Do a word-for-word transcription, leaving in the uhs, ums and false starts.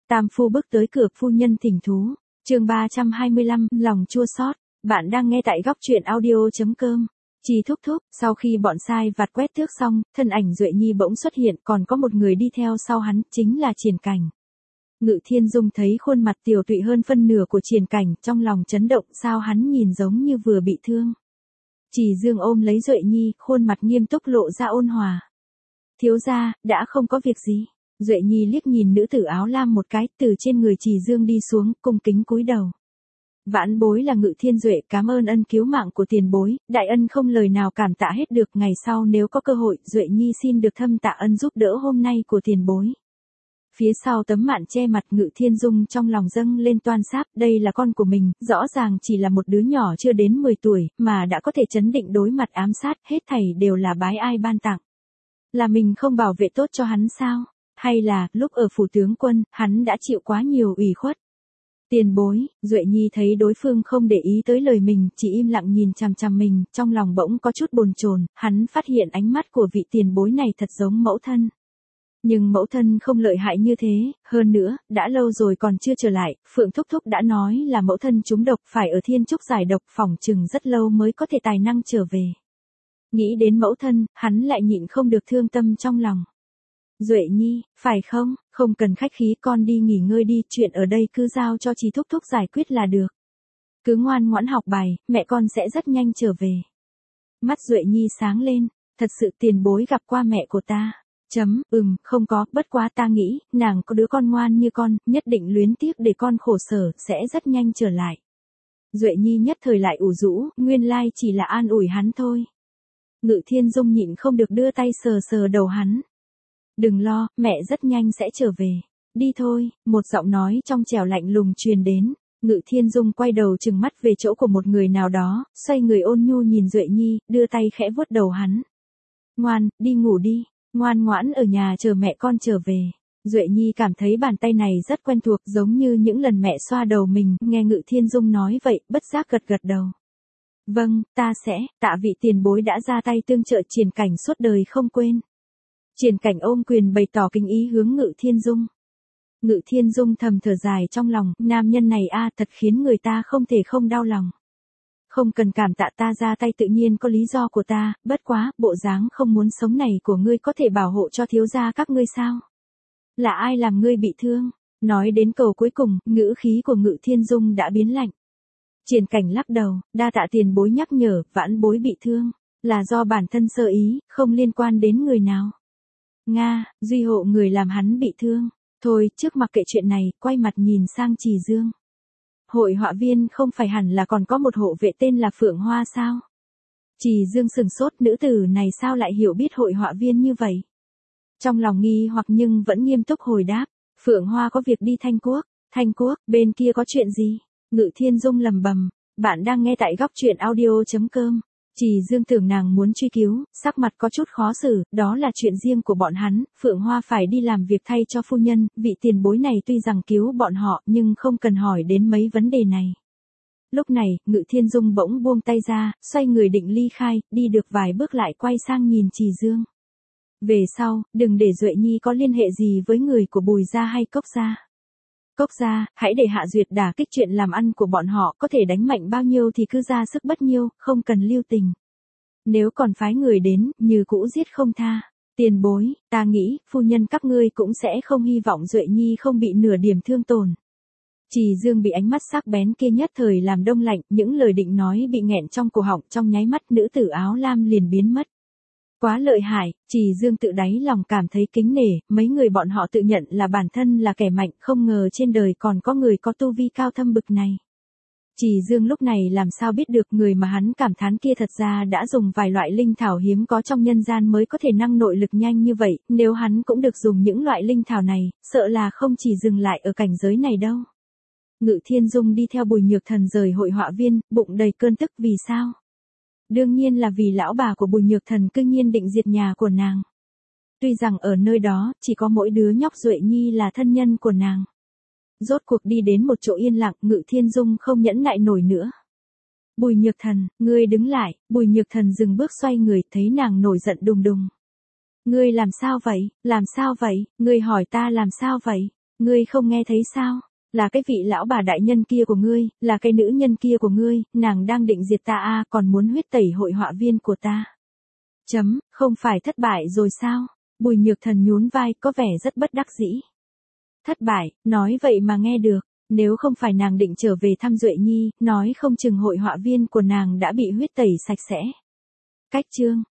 Tam phu bước tới cửa, phu nhân thỉnh thú. Chương ba trăm hai mươi lăm, lòng chua xót. Bạn đang nghe tại góc truyện audio chấm com. Trì thúc thúc, sau khi bọn sai vặt quét tước xong, thân ảnh Duệ Nhi bỗng xuất hiện, còn có một người đi theo sau hắn, chính là Triển Cảnh. Ngự Thiên Dung thấy khuôn mặt tiều tụy hơn phân nửa của Triển Cảnh, trong lòng chấn động, sao hắn nhìn giống như vừa bị thương. Trì Dương ôm lấy Duệ Nhi, khuôn mặt nghiêm túc lộ ra ôn hòa. Thiếu gia, đã không có việc gì. Duệ Nhi liếc nhìn nữ tử áo lam một cái, từ trên người Trì Dương đi xuống, cung kính cúi đầu. Vãn bối là Ngự Thiên Duệ, cảm ơn ân cứu mạng của tiền bối, đại ân không lời nào cảm tạ hết được, ngày sau nếu có cơ hội, Duệ Nhi xin được thâm tạ ân giúp đỡ hôm nay của tiền bối. Phía sau tấm mạn che mặt, Ngự Thiên Dung trong lòng dâng lên toan sáp, đây là con của mình, rõ ràng chỉ là một đứa nhỏ chưa đến mười tuổi, mà đã có thể trấn định đối mặt ám sát, hết thảy đều là bái ai ban tặng. Là mình không bảo vệ tốt cho hắn sao? Hay là, lúc ở phủ tướng quân, hắn đã chịu quá nhiều ủy khuất? Tiền bối, Duệ Nhi thấy đối phương không để ý tới lời mình, chỉ im lặng nhìn chằm chằm mình, trong lòng bỗng có chút bồn chồn, hắn phát hiện ánh mắt của vị tiền bối này thật giống mẫu thân. Nhưng mẫu thân không lợi hại như thế, hơn nữa, đã lâu rồi còn chưa trở lại, Phượng Thúc Thúc đã nói là mẫu thân trúng độc, phải ở Thiên Trúc giải độc, phỏng chừng rất lâu mới có thể tài năng trở về. Nghĩ đến mẫu thân, hắn lại nhịn không được thương tâm trong lòng. Duệ Nhi, phải không, không cần khách khí, con đi nghỉ ngơi đi, chuyện ở đây cứ giao cho Trì Thúc Thúc giải quyết là được. Cứ ngoan ngoãn học bài, mẹ con sẽ rất nhanh trở về. Mắt Duệ Nhi sáng lên, thật sự tiền bối gặp qua mẹ của ta. Chấm, ừm, không có, bất quá ta nghĩ, nàng có đứa con ngoan như con, nhất định luyến tiếc để con khổ sở, sẽ rất nhanh trở lại. Duệ Nhi nhất thời lại ủ rũ, nguyên lai chỉ là an ủi hắn thôi. Ngự Thiên Dung nhịn không được đưa tay sờ sờ đầu hắn. Đừng lo, mẹ rất nhanh sẽ trở về. Đi thôi, một giọng nói trong trẻo lạnh lùng truyền đến. Ngự Thiên Dung quay đầu trừng mắt về chỗ của một người nào đó, xoay người ôn nhu nhìn Duệ Nhi, đưa tay khẽ vuốt đầu hắn. Ngoan, đi ngủ đi, ngoan ngoãn ở nhà chờ mẹ con trở về. Duệ Nhi cảm thấy bàn tay này rất quen thuộc, giống như những lần mẹ xoa đầu mình, nghe Ngự Thiên Dung nói vậy, bất giác gật gật đầu. Vâng, ta sẽ, tạ vị tiền bối đã ra tay tương trợ Triển Cảnh suốt đời không quên. Triển Cảnh ôm quyền bày tỏ kính ý hướng Ngự Thiên Dung. Ngự Thiên Dung thầm thở dài trong lòng, nam nhân này a thật khiến người ta không thể không đau lòng. Không cần cảm tạ, ta ra tay tự nhiên có lý do của ta, bất quá, bộ dáng không muốn sống này của ngươi có thể bảo hộ cho thiếu gia các ngươi sao? Là ai làm ngươi bị thương? Nói đến câu cuối cùng, ngữ khí của Ngự Thiên Dung đã biến lạnh. Triển Cảnh lắc đầu, đa tạ tiền bối nhắc nhở, vãn bối bị thương, là do bản thân sơ ý, không liên quan đến người nào. Nga, duy hộ người làm hắn bị thương. Thôi, trước mặc kệ chuyện này, quay mặt nhìn sang Trì Dương. Hội họa viên không phải hẳn là còn có một hộ vệ tên là Phượng Hoa sao? Trì Dương sừng sốt, nữ tử này sao lại hiểu biết hội họa viên như vậy? Trong lòng nghi hoặc nhưng vẫn nghiêm túc hồi đáp. Phượng Hoa có việc đi Thanh Quốc. Thanh Quốc, bên kia có chuyện gì? Ngự Thiên Dung lầm bầm. Bạn đang nghe tại góc truyện audio chấm com. Trì Dương tưởng nàng muốn truy cứu, sắc mặt có chút khó xử, đó là chuyện riêng của bọn hắn, Phượng Hoa phải đi làm việc thay cho phu nhân, vị tiền bối này tuy rằng cứu bọn họ nhưng không cần hỏi đến mấy vấn đề này. Lúc này, Ngự Thiên Dung bỗng buông tay ra, xoay người định ly khai, đi được vài bước lại quay sang nhìn Trì Dương. Về sau, đừng để Duệ Nhi có liên hệ gì với người của Bùi gia hay Cốc gia. Cốc gia, hãy để hạ duyệt đả kích chuyện làm ăn của bọn họ, có thể đánh mạnh bao nhiêu thì cứ ra sức bất nhiêu, không cần lưu tình. Nếu còn phái người đến, như cũ giết không tha. Tiền bối, ta nghĩ, phu nhân các ngươi cũng sẽ không hy vọng Duệ Nhi không bị nửa điểm thương tổn. Trì Dương bị ánh mắt sắc bén kia nhất thời làm đông lạnh, những lời định nói bị nghẹn trong cổ họng, trong nháy mắt nữ tử áo lam liền biến mất. Quá lợi hại, Trì Dương tự đáy lòng cảm thấy kính nể, mấy người bọn họ tự nhận là bản thân là kẻ mạnh, không ngờ trên đời còn có người có tu vi cao thâm bực này. Trì Dương lúc này làm sao biết được người mà hắn cảm thán kia thật ra đã dùng vài loại linh thảo hiếm có trong nhân gian mới có thể năng nội lực nhanh như vậy, nếu hắn cũng được dùng những loại linh thảo này, sợ là không chỉ dừng lại ở cảnh giới này đâu. Ngự Thiên Dung đi theo Bùi Nhược Thần rời hội họa viên, bụng đầy cơn tức, vì sao? Đương nhiên là vì lão bà của Bùi Nhược Thần cư nhiên định diệt nhà của nàng. Tuy rằng ở nơi đó, chỉ có mỗi đứa nhóc Duệ Nhi là thân nhân của nàng. Rốt cuộc đi đến một chỗ yên lặng, Ngự Thiên Dung không nhẫn nại nổi nữa. Bùi Nhược Thần, ngươi đứng lại, Bùi Nhược Thần dừng bước xoay người, thấy nàng nổi giận đùng đùng. Ngươi làm sao vậy, làm sao vậy, ngươi hỏi ta làm sao vậy? Ngươi không nghe thấy sao? Là cái vị lão bà đại nhân kia của ngươi, là cái nữ nhân kia của ngươi, nàng đang định diệt ta a, còn muốn huyết tẩy hội họa viên của ta. Chấm, không phải thất bại rồi sao? Bùi Nhược Thần nhún vai, có vẻ rất bất đắc dĩ. Thất bại, nói vậy mà nghe được, nếu không phải nàng định trở về thăm Duệ Nhi, nói không chừng hội họa viên của nàng đã bị huyết tẩy sạch sẽ. Cách chương